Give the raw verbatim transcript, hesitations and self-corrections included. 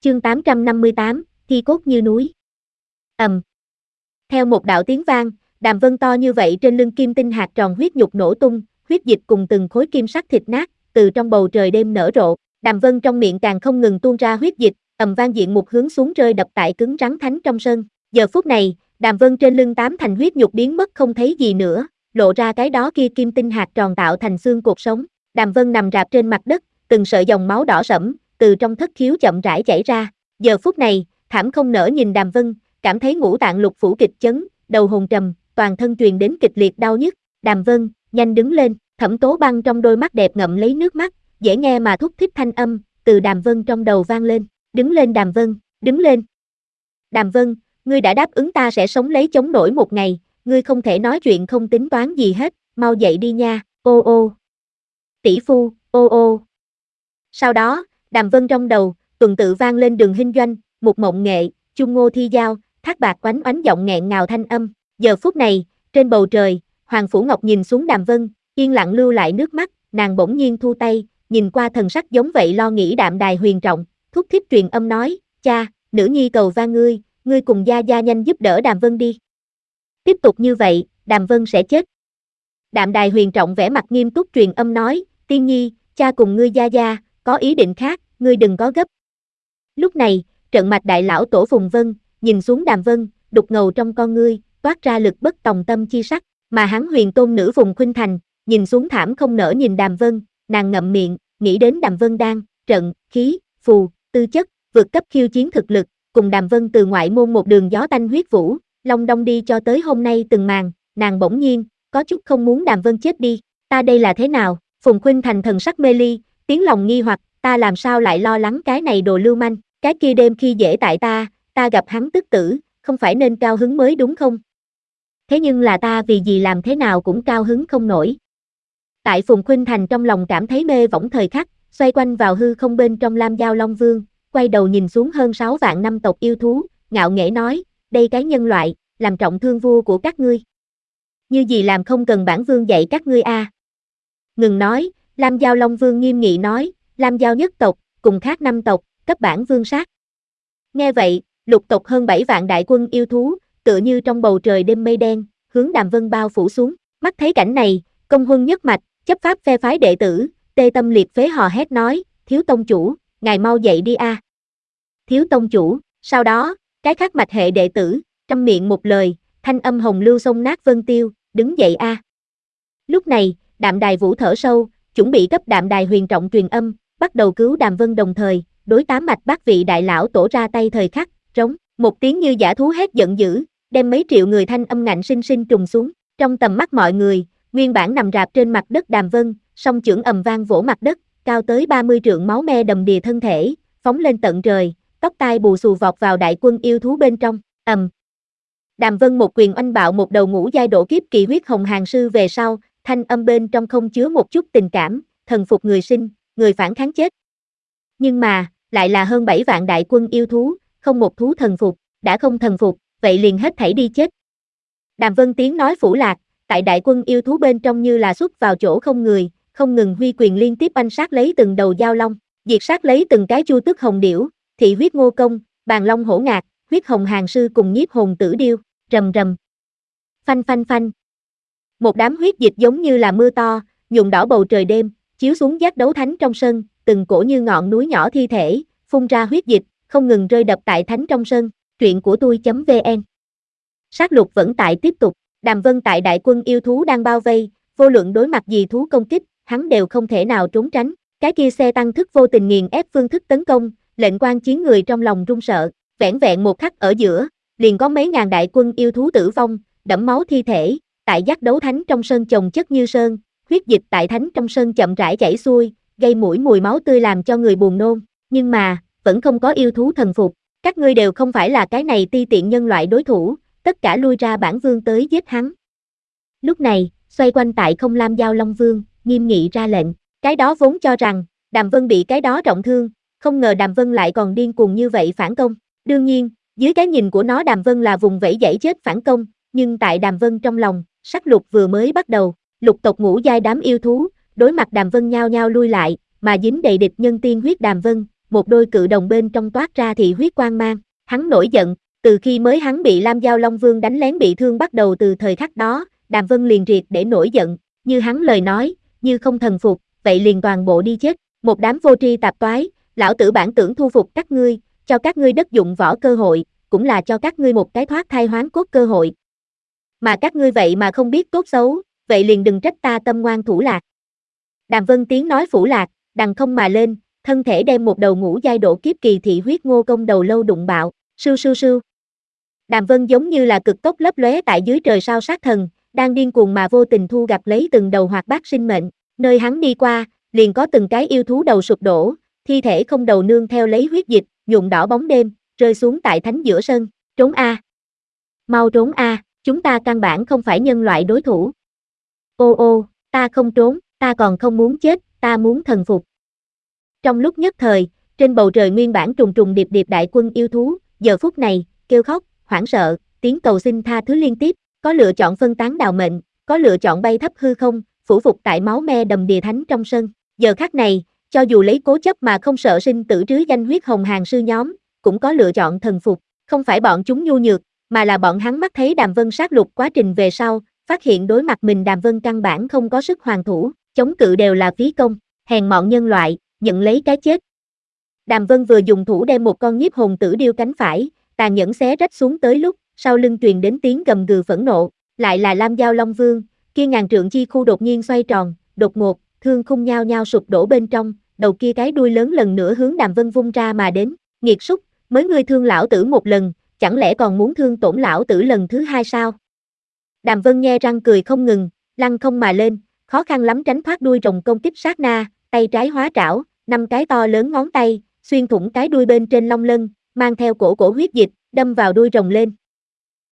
Chương tám trăm năm mươi tám, thi cốt như núi. Ầm. Theo một đạo tiếng vang, đàm vân to như vậy trên lưng kim tinh hạt tròn huyết nhục nổ tung, huyết dịch cùng từng khối kim sắc thịt nát, từ trong bầu trời đêm nở rộ. Đàm vân trong miệng càng không ngừng tuôn ra huyết dịch, ầm vang diện một hướng xuống rơi đập tại cứng rắn thánh trong sân. Giờ phút này, đàm vân trên lưng tám thành huyết nhục biến mất không thấy gì nữa, lộ ra cái đó kia kim tinh hạt tròn tạo thành xương cột sống. Đàm vân nằm rạp trên mặt đất, từng sợi dòng máu đỏ sẫm từ trong thất khiếu chậm rãi chảy ra. Giờ phút này, thảm không nỡ nhìn đàm vân, cảm thấy ngũ tạng lục phủ kịch chấn, đầu hồn trầm, toàn thân truyền đến kịch liệt đau nhức. Đàm vân, nhanh đứng lên. Thẩm Tố Băng trong đôi mắt đẹp ngậm lấy nước mắt, dễ nghe mà thúc thích thanh âm từ đàm vân trong đầu vang lên. Đứng lên đàm vân, đứng lên. Đàm vân, ngươi đã đáp ứng ta sẽ sống lấy chống nổi một ngày, ngươi không thể nói chuyện không tính toán gì hết, mau dậy đi nha, ô ô. Tỷ phu, ô ô. Sau đó, đàm vân trong đầu, tuần tự vang lên Đường Hinh Doanh, Mục Mộng Nghệ, Chung Ngô Thi Giao, Thác Bạc oánh oánh giọng nghẹn ngào thanh âm. Giờ phút này, trên bầu trời, Hoàng Phủ Ngọc nhìn xuống đàm vân, yên lặng lưu lại nước mắt, nàng bỗng nhiên thu tay, nhìn qua thần sắc giống vậy lo nghĩ Đạm Đài Huyền Trọng, thúc thiết truyền âm nói, cha, nữ nhi cầu van ngươi, ngươi cùng gia gia nhanh giúp đỡ đàm vân đi. Tiếp tục như vậy, đàm vân sẽ chết. Đạm Đài Huyền Trọng vẻ mặt nghiêm túc truyền âm nói, tiên nhi, cha cùng ngươi gia gia, có ý định khác, ngươi đừng có gấp. Lúc này, trận mạch đại lão Tổ Phùng Vân, nhìn xuống đàm vân, đục ngầu trong con ngươi, toát ra lực bất tòng tâm chi sắc, mà hắn huyền tôn nữ Phùng Khuynh Thành, nhìn xuống thảm không nỡ nhìn đàm vân, nàng ngậm miệng, nghĩ đến đàm vân đang, trận, khí, phù, tư chất, vượt cấp khiêu chiến thực lực, cùng đàm vân từ ngoại môn một đường gió tanh huyết vũ, long đong đi cho tới hôm nay từng màn, nàng bỗng nhiên, có chút không muốn đàm vân chết đi, ta đây là thế nào? Phùng Khuynh Thành thần sắc mê ly, tiếng lòng nghi hoặc, ta làm sao lại lo lắng cái này đồ lưu manh, cái kia đêm khi dễ tại ta, ta gặp hắn tức tử, không phải nên cao hứng mới đúng không? Thế nhưng là ta vì gì làm thế nào cũng cao hứng không nổi. Tại Phùng Khuynh Thành trong lòng cảm thấy mê võng thời khắc, xoay quanh vào hư không bên trong Lam Giao Long Vương, quay đầu nhìn xuống hơn sáu vạn năm tộc yêu thú, ngạo nghễ nói, đây cái nhân loại, làm trọng thương vua của các ngươi. Như gì làm không cần bản vương dạy các ngươi a? À. Ngừng nói, Lam Giao Long Vương nghiêm nghị nói, Lam Giao nhất tộc, cùng khác năm tộc, cấp bản vương sát. Nghe vậy, lục tộc hơn bảy vạn đại quân yêu thú, tựa như trong bầu trời đêm mây đen, hướng đàm vân bao phủ xuống. Mắt thấy cảnh này, Công Huân nhất mạch, chấp pháp phe phái đệ tử, tê tâm liệt phế hò hét nói, thiếu tông chủ, ngài mau dậy đi a. À. Thiếu tông chủ, sau đó, cái khác mạch hệ đệ tử, trăm miệng một lời, thanh âm hồng lưu sông nát vân tiêu, đứng dậy a. À. Lúc này, Đạm Đài Vũ thở sâu, chuẩn bị cấp Đạm Đài Huyền Trọng truyền âm, bắt đầu cứu đàm vân đồng thời, đối tám mạch bát vị đại lão tổ ra tay thời khắc, trống, một tiếng như dã thú hét giận dữ, đem mấy triệu người thanh âm ngạnh sinh sinh trùng xuống, trong tầm mắt mọi người, nguyên bản nằm rạp trên mặt đất đàm vân, song chưởng ầm vang vỗ mặt đất, cao tới ba mươi trượng máu me đầm đìa thân thể, phóng lên tận trời, tóc tai bù xù vọt vào đại quân yêu thú bên trong, ầm. Đàm vân một quyền oanh bạo một đầu ngũ giai độ kiếp kỳ huyết hồng hàng sư về sau, thanh âm bên trong không chứa một chút tình cảm, thần phục người sinh, người phản kháng chết. Nhưng mà, lại là hơn bảy vạn đại quân yêu thú, không một thú thần phục, đã không thần phục, vậy liền hết thảy đi chết. Đàm Vân tiếng nói phủ lạc, tại đại quân yêu thú bên trong như là xuất vào chỗ không người, không ngừng huy quyền liên tiếp oanh sát lấy từng đầu giao long, diệt sát lấy từng cái chu tức hồng điểu, thị huyết ngô công, bàn long hổ ngạc, huyết hồng hàng sư cùng nhiếp hồn tử điêu, rầm rầm. Phanh phanh phanh. Một đám huyết dịch giống như là mưa to, nhuộm đỏ bầu trời đêm, chiếu xuống giác đấu thánh trong sân, từng cổ như ngọn núi nhỏ thi thể, phun ra huyết dịch, không ngừng rơi đập tại thánh trong sân. Truyện của tôi.vn. Sát lục vẫn tại tiếp tục, Đàm Vân tại đại quân yêu thú đang bao vây, vô luận đối mặt gì thú công kích, hắn đều không thể nào trốn tránh. Cái kia xe tăng thức vô tình nghiền ép phương thức tấn công, lệnh quan chiến người trong lòng run sợ, vẻn vẹn một khắc ở giữa, liền có mấy ngàn đại quân yêu thú tử vong, đẫm máu thi thể, tại giác đấu thánh trong sân chồng chất như sơn, huyết dịch tại thánh trong sân chậm rãi chảy xuôi, gây mũi mùi máu tươi làm cho người buồn nôn, nhưng mà, vẫn không có yêu thú thần phục, các ngươi đều không phải là cái này ti tiện nhân loại đối thủ, tất cả lui ra bản vương tới giết hắn. Lúc này, xoay quanh tại không Lam Giao Long Vương, nghiêm nghị ra lệnh, cái đó vốn cho rằng, Đàm Vân bị cái đó trọng thương, không ngờ Đàm Vân lại còn điên cuồng như vậy phản công, đương nhiên, dưới cái nhìn của nó Đàm Vân là vùng vẫy dãy chết phản công, nhưng tại Đàm Vân trong lòng, sát lục vừa mới bắt đầu, lục tộc ngũ giai đám yêu thú, đối mặt Đàm Vân nhao nhao lui lại, mà dính đầy địch nhân tiên huyết Đàm Vân, một đôi cự đồng bên trong toát ra thị huyết quang mang. Hắn nổi giận, từ khi mới hắn bị Lam Giao Long Vương đánh lén bị thương bắt đầu từ thời khắc đó, Đàm Vân liền triệt để nổi giận, như hắn lời nói, như không thần phục, vậy liền toàn bộ đi chết, một đám vô tri tạp toái, lão tử bản tưởng thu phục các ngươi, cho các ngươi đất dụng võ cơ hội, cũng là cho các ngươi một cái thoát thai hoán cốt cơ hội. Mà các ngươi vậy mà không biết tốt xấu, vậy liền đừng trách ta tâm ngoan thủ lạc. Đàm Vân tiếng nói phủ lạc, đằng không mà lên, thân thể đem một đầu ngũ giai độ kiếp kỳ thị huyết ngô công đầu lâu đụng bạo, sưu sưu sưu. Đàm Vân giống như là cực tốc lấp lóe tại dưới trời sao sát thần, đang điên cuồng mà vô tình thu gặp lấy từng đầu hoạt bát sinh mệnh, nơi hắn đi qua, liền có từng cái yêu thú đầu sụp đổ, thi thể không đầu nương theo lấy huyết dịch, nhuộm đỏ bóng đêm, rơi xuống tại thánh giữa sân, trốn a. Mau trốn a, chúng ta căn bản không phải nhân loại đối thủ. Ô ô, ta không trốn, ta còn không muốn chết, ta muốn thần phục. Trong lúc nhất thời, trên bầu trời nguyên bản trùng trùng điệp điệp đại quân yêu thú, giờ phút này, kêu khóc, hoảng sợ, tiếng cầu xin tha thứ liên tiếp, có lựa chọn phân tán đào mệnh, có lựa chọn bay thấp hư không, phủ phục tại máu me đầm đìa thánh trong sân. Giờ khắc này, cho dù lấy cố chấp mà không sợ sinh tử trứ danh huyết hồng hàng sư nhóm, cũng có lựa chọn thần phục, không phải bọn chúng nhu nhược, mà là bọn hắn mắt thấy Đàm Vân sát lục quá trình về sau, phát hiện đối mặt mình Đàm Vân căn bản không có sức hoàn thủ, chống cự đều là phí công, hèn mọn nhân loại, nhận lấy cái chết. Đàm Vân vừa dùng thủ đem một con nhiếp hồn tử điêu cánh phải, tàn nhẫn xé rách xuống tới lúc, sau lưng truyền đến tiếng gầm gừ phẫn nộ, lại là Lam Giao Long Vương, kia ngàn trượng chi khu đột nhiên xoay tròn, đột ngột, thương khung nhao nhao sụp đổ bên trong, đầu kia cái đuôi lớn lần nữa hướng Đàm Vân vung ra mà đến, nghiệt súc, mới ngươi thương lão tử một lần, chẳng lẽ còn muốn thương tổn lão tử lần thứ hai sao? Đàm Vân nhe răng cười không ngừng, lăng không mà lên, khó khăn lắm tránh thoát đuôi rồng công kích sát na, tay trái hóa trảo, năm cái to lớn ngón tay, xuyên thủng cái đuôi bên trên long lân, mang theo cổ cổ huyết dịch, đâm vào đuôi rồng lên,